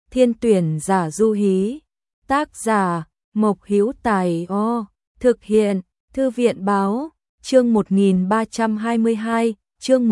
Thiên tuyển giả du hí. Tác giả Mộc Hữu Tài. Thực hiện Thư viện báo. Chương 1322, chương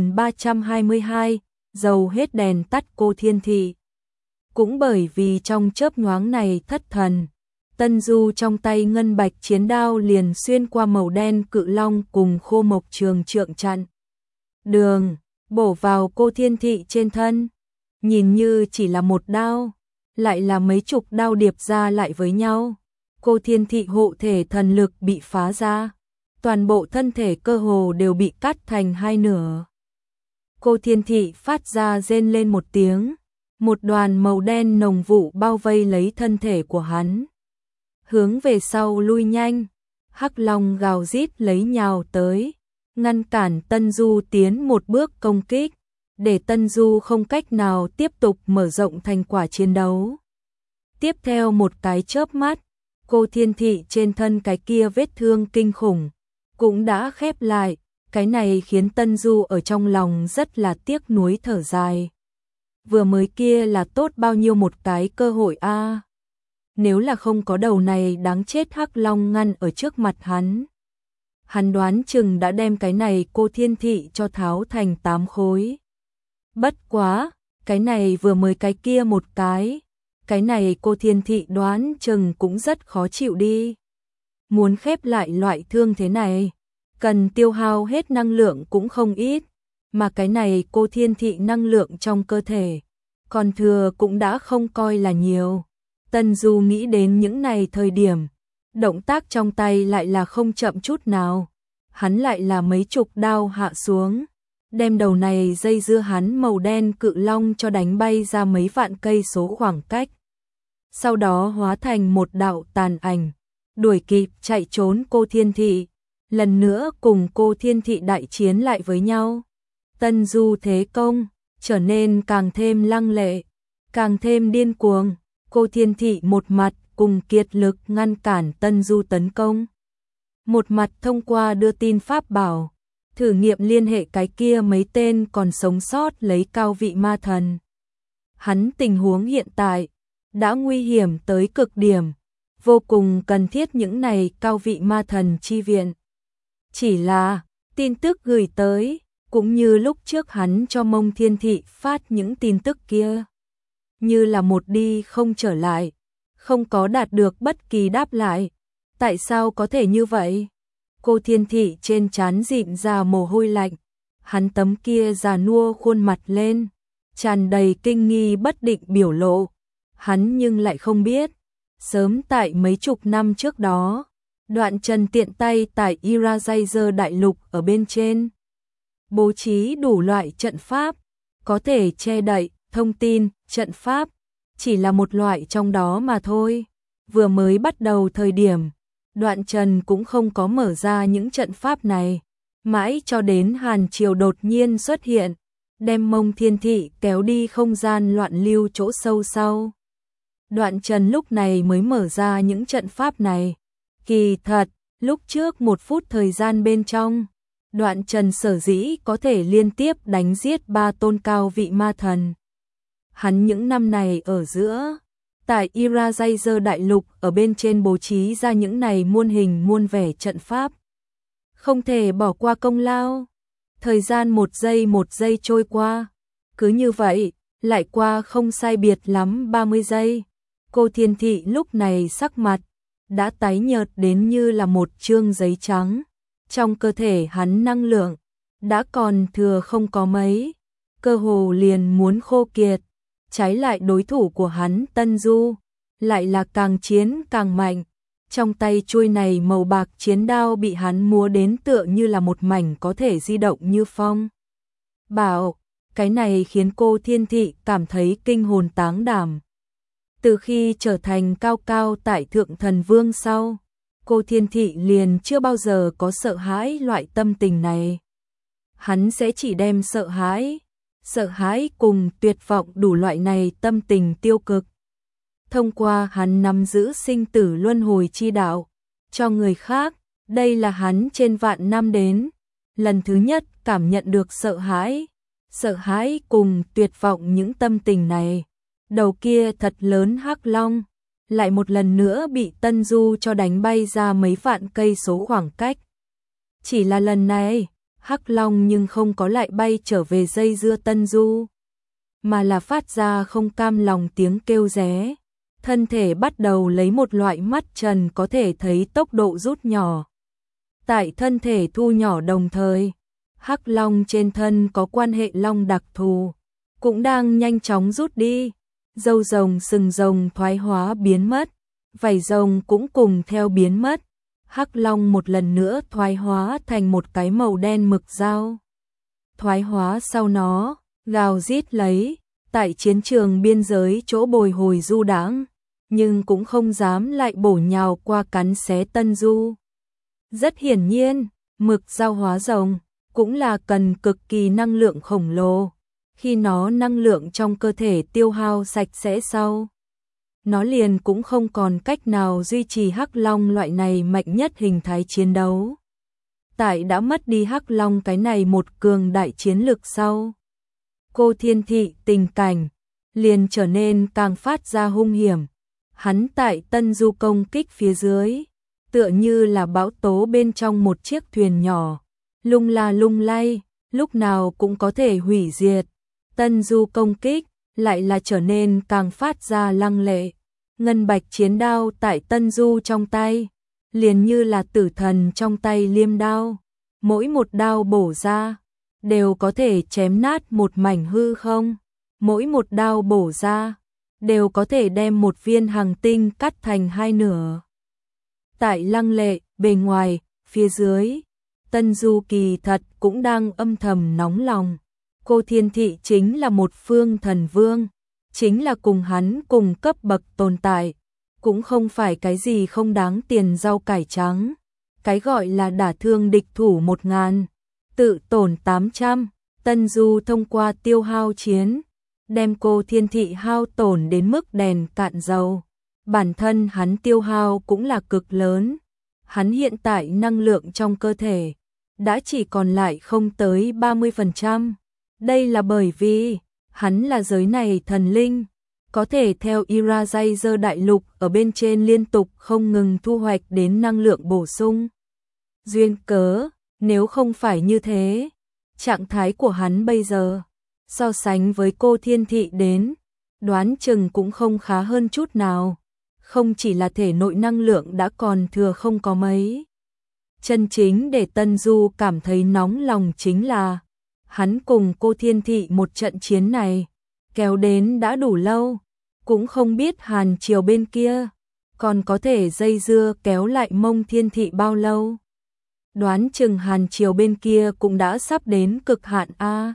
1322, dầu hết đèn tắt cô Thiên Thị. Cũng bởi vì trong chớp nhoáng này thất thần, Tân Du trong tay ngân bạch chiến đao liền xuyên qua màu đen cự long cùng khô mộc trường trượng chặn đường, bổ vào cô Thiên Thị trên thân. Nhìn như chỉ là một đao, lại là mấy chục đao điệp ra lại với nhau. Cô Thiên Thị hộ thể thần lực bị phá ra, toàn bộ thân thể cơ hồ đều bị cắt thành hai nửa. Cô Thiên Thị phát ra rên lên một tiếng, một đoàn màu đen nồng vụ bao vây lấy thân thể của hắn. Hướng về sau lui nhanh, hắc long gào rít lấy nhào tới, ngăn cản Tân Du tiến một bước công kích, để Tân Du không cách nào tiếp tục mở rộng thành quả chiến đấu. Tiếp theo một cái chớp mắt, cô Thiên Thị trên thân cái kia vết thương kinh khủng cũng đã khép lại, cái này khiến Tân Du ở trong lòng rất là tiếc nuối thở dài. Vừa mới kia là tốt bao nhiêu một cái cơ hội a. Nếu là không có đầu này đáng chết hắc long ngăn ở trước mặt hắn đoán chừng đã đem cái này cô Thiên Thị cho tháo thành 8 khối. Bất quá, cái này vừa mới cái kia một cái này cô Thiên Thị đoán chừng cũng rất khó chịu đi. Muốn khép lại loại thương thế này, cần tiêu hao hết năng lượng cũng không ít, mà cái này cô Thiên Thị năng lượng trong cơ thể, còn thừa cũng đã không coi là nhiều. Tân Du nghĩ đến những này thời điểm, động tác trong tay lại là không chậm chút nào, hắn lại là mấy chục đao hạ xuống, đem đầu này dây dưa hắn màu đen cự long cho đánh bay ra mấy vạn cây số khoảng cách. Sau đó hóa thành một đạo tàn ảnh, đuổi kịp chạy trốn cô Thiên Thị, lần nữa cùng cô Thiên Thị đại chiến lại với nhau. Tân Du thế công trở nên càng thêm lăng lệ, càng thêm điên cuồng. Cô Thiên Thị một mặt cùng kiệt lực ngăn cản Tân Du tấn công, một mặt thông qua đưa tin pháp bảo, thử nghiệm liên hệ cái kia mấy tên còn sống sót lấy cao vị ma thần. Hắn tình huống hiện tại đã nguy hiểm tới cực điểm, vô cùng cần thiết những này cao vị ma thần chi viện. Chỉ là tin tức gửi tới, cũng như lúc trước hắn cho Mông Thiên Thị phát những tin tức kia, như là một đi không trở lại, không có đạt được bất kỳ đáp lại. Tại sao có thể như vậy? Cô Thiên Thị trên trán dịn ra mồ hôi lạnh, hắn tấm kia già nua khuôn mặt lên, tràn đầy kinh nghi bất định biểu lộ. Hắn nhưng lại không biết, sớm tại mấy chục năm trước đó, Đoạn Trần tiện tay tại Irajazer đại lục ở bên trên bố trí đủ loại trận pháp, có thể che đậy thông tin, trận pháp chỉ là một loại trong đó mà thôi. Vừa mới bắt đầu thời điểm, Đoạn Trần cũng không có mở ra những trận pháp này, mãi cho đến Hàn Triều đột nhiên xuất hiện, đem Mông Thiên Thị kéo đi không gian loạn lưu chỗ sâu sau. Đoạn Trần lúc này mới mở ra những trận pháp này. Kỳ thật, lúc trước 1 phút thời gian bên trong, Đoạn Trần sở dĩ có thể liên tiếp đánh giết 3 tôn cao vị ma thần. Hắn những năm này ở giữa, tại Irajazer đại lục ở bên trên bố trí ra những này muôn hình muôn vẻ trận pháp. Không thể bỏ qua công lao. Thời gian một giây trôi qua. Cứ như vậy, lại qua không sai biệt lắm 30 giây. Cô Thiên Thị lúc này sắc mặt đã tái nhợt đến như là một chương giấy trắng. Trong cơ thể hắn năng lượng đã còn thừa không có mấy, cơ hồ liền muốn khô kiệt. Trái lại đối thủ của hắn Tân Du lại là càng chiến càng mạnh. Trong tay chuôi này màu bạc chiến đao bị hắn múa đến tựa như là một mảnh có thể di động như phong bảo. Cái này khiến cô Thiên Thị cảm thấy kinh hồn táng đảm. Từ khi trở thành cao cao tại Thượng Thần Vương sau, cô Thiên Thị liền chưa bao giờ có sợ hãi loại tâm tình này. Hắn sẽ chỉ đem sợ hãi cùng tuyệt vọng đủ loại này tâm tình tiêu cực, thông qua hắn nắm giữ sinh tử luân hồi chi đạo cho người khác. Đây là hắn trên vạn năm đến lần thứ nhất cảm nhận được sợ hãi cùng tuyệt vọng. Những tâm tình này đầu kia thật lớn hắc long, lại một lần nữa bị Tân Du cho đánh bay ra mấy vạn cây số khoảng cách. Chỉ là lần này, hắc long nhưng không có lại bay trở về dây dưa Tân Du, mà là phát ra không cam lòng tiếng kêu ré. Thân thể bắt đầu lấy một loại mắt trần có thể thấy tốc độ rút nhỏ. Tại thân thể thu nhỏ đồng thời, hắc long trên thân có quan hệ long đặc thù, cũng đang nhanh chóng rút đi. Râu rồng sừng rồng thoái hóa biến mất, vảy rồng cũng cùng theo biến mất. Hắc long một lần nữa thoái hóa thành một cái màu đen mực dao. Thoái hóa sau nó, gào rít lấy, tại chiến trường biên giới chỗ bồi hồi du đãng, nhưng cũng không dám lại bổ nhào qua cắn xé Tân Du. Rất hiển nhiên, mực dao hóa rồng cũng là cần cực kỳ năng lượng khổng lồ. Khi nó năng lượng trong cơ thể tiêu hao sạch sẽ sau, nó liền cũng không còn cách nào duy trì hắc long loại này mạnh nhất hình thái chiến đấu. Tại đã mất đi hắc long cái này một cường đại chiến lực sau, Cô Thiên Thị tình cảnh liền trở nên càng phát ra hung hiểm. Hắn tại Tân Du công kích phía dưới, tựa như là bão tố bên trong một chiếc thuyền nhỏ, lung la lung lay, lúc nào cũng có thể hủy diệt. Tân Du công kích lại là trở nên càng phát ra lăng lệ. Ngân bạch chiến đao tại Tân Du trong tay, liền như là tử thần trong tay liêm đao, mỗi một đao bổ ra đều có thể chém nát một mảnh hư không, mỗi một đao bổ ra đều có thể đem một viên hành tinh cắt thành hai nửa. Tại lăng lệ bề ngoài, phía dưới, Tân Du kỳ thật cũng đang âm thầm nóng lòng. Cô Thiên Thị chính là một phương thần vương, chính là cùng hắn cùng cấp bậc tồn tại, cũng không phải cái gì không đáng tiền rau cải trắng. Cái gọi là đả thương địch thủ 1000, tự tổn 800, Tân Du thông qua tiêu hao chiến, đem Cô Thiên Thị hao tổn đến mức đèn cạn dầu. Bản thân hắn tiêu hao cũng là cực lớn, hắn hiện tại năng lượng trong cơ thể đã chỉ còn lại không tới 30%. Đây là bởi vì hắn là giới này thần linh, có thể theo Irajazer đại lục ở bên trên liên tục không ngừng thu hoạch đến năng lượng bổ sung. Duyên cớ, nếu không phải như thế, trạng thái của hắn bây giờ, so sánh với Cô Thiên Thị đến, đoán chừng cũng không khá hơn chút nào. Không chỉ là thể nội năng lượng đã còn thừa không có mấy. Chân chính để Tân Du cảm thấy nóng lòng chính là hắn cùng Cô Thiên Thị một trận chiến này kéo đến đã đủ lâu, cũng không biết Hàn Triều bên kia còn có thể dây dưa kéo lại Mông Thiên Thị bao lâu. Đoán chừng Hàn Triều bên kia cũng đã sắp đến cực hạn a.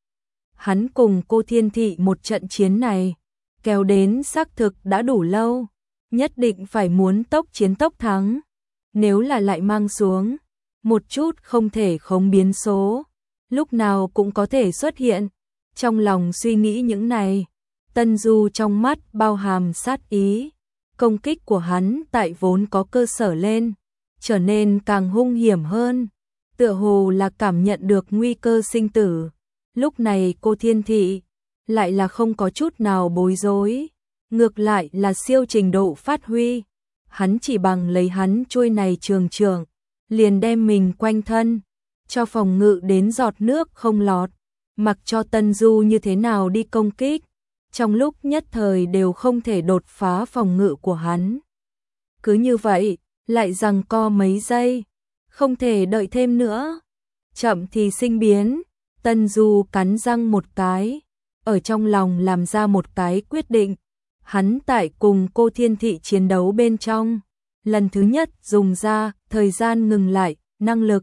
Hắn cùng Cô Thiên Thị một trận chiến này kéo đến xác thực đã đủ lâu, nhất định phải muốn tốc chiến tốc thắng. Nếu là lại mang xuống một chút không thể khống biến số, lúc nào cũng có thể xuất hiện. Trong lòng suy nghĩ những này, Tân Du trong mắt bao hàm sát ý. Công kích của hắn tại vốn có cơ sở lên, trở nên càng hung hiểm hơn, tựa hồ là cảm nhận được nguy cơ sinh tử. Lúc này Cô Thiên Thị lại là không có chút nào bối rối, ngược lại là siêu trình độ phát huy. Hắn chỉ bằng lấy hắn chuôi này trường trường, liền đem mình quanh thân cho phòng ngự đến giọt nước không lọt, mặc cho Tân Du như thế nào đi công kích, trong lúc nhất thời đều không thể đột phá phòng ngự của hắn. Cứ như vậy, lại giằng co mấy giây, không thể đợi thêm nữa. Chậm thì sinh biến, Tân Du cắn răng một cái, ở trong lòng làm ra một cái quyết định. Hắn tại cùng Cô Thiên Thị chiến đấu bên trong, lần thứ nhất dùng ra thời gian ngừng lại, năng lực.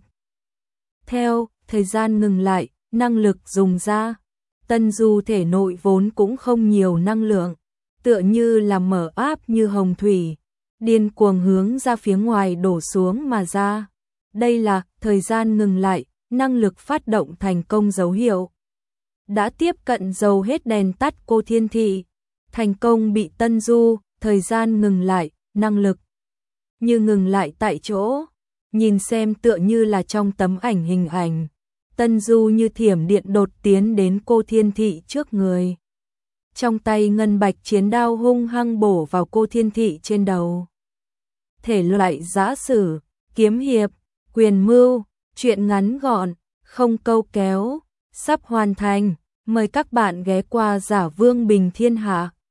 Theo thời gian ngừng lại, năng lực dùng ra, Tân Du thể nội vốn cũng không nhiều năng lượng, tựa như là mở áp như hồng thủy, điên cuồng hướng ra phía ngoài đổ xuống mà ra. Đây là thời gian ngừng lại, năng lực phát động thành công dấu hiệu. Đã tiếp cận dầu hết đèn tắt Cô Thiên Thị, thành công bị Tân Du, thời gian ngừng lại, năng lực như ngừng lại tại chỗ, nhìn xem tựa như là trong tấm ảnh hình ảnh. Tân Du như thiểm điện đột tiến đến Cô Thiên Thị trước người. trong tay ngân bạch chiến đao hung hăng bổ vào cô Thiên Thị trên đầu. Thể loại giã sử, kiếm hiệp, quyền mưu, truyện ngắn gọn, không câu kéo, sắp hoàn thành. Mời các bạn ghé qua Giả Vương Bình Thiên Hạ.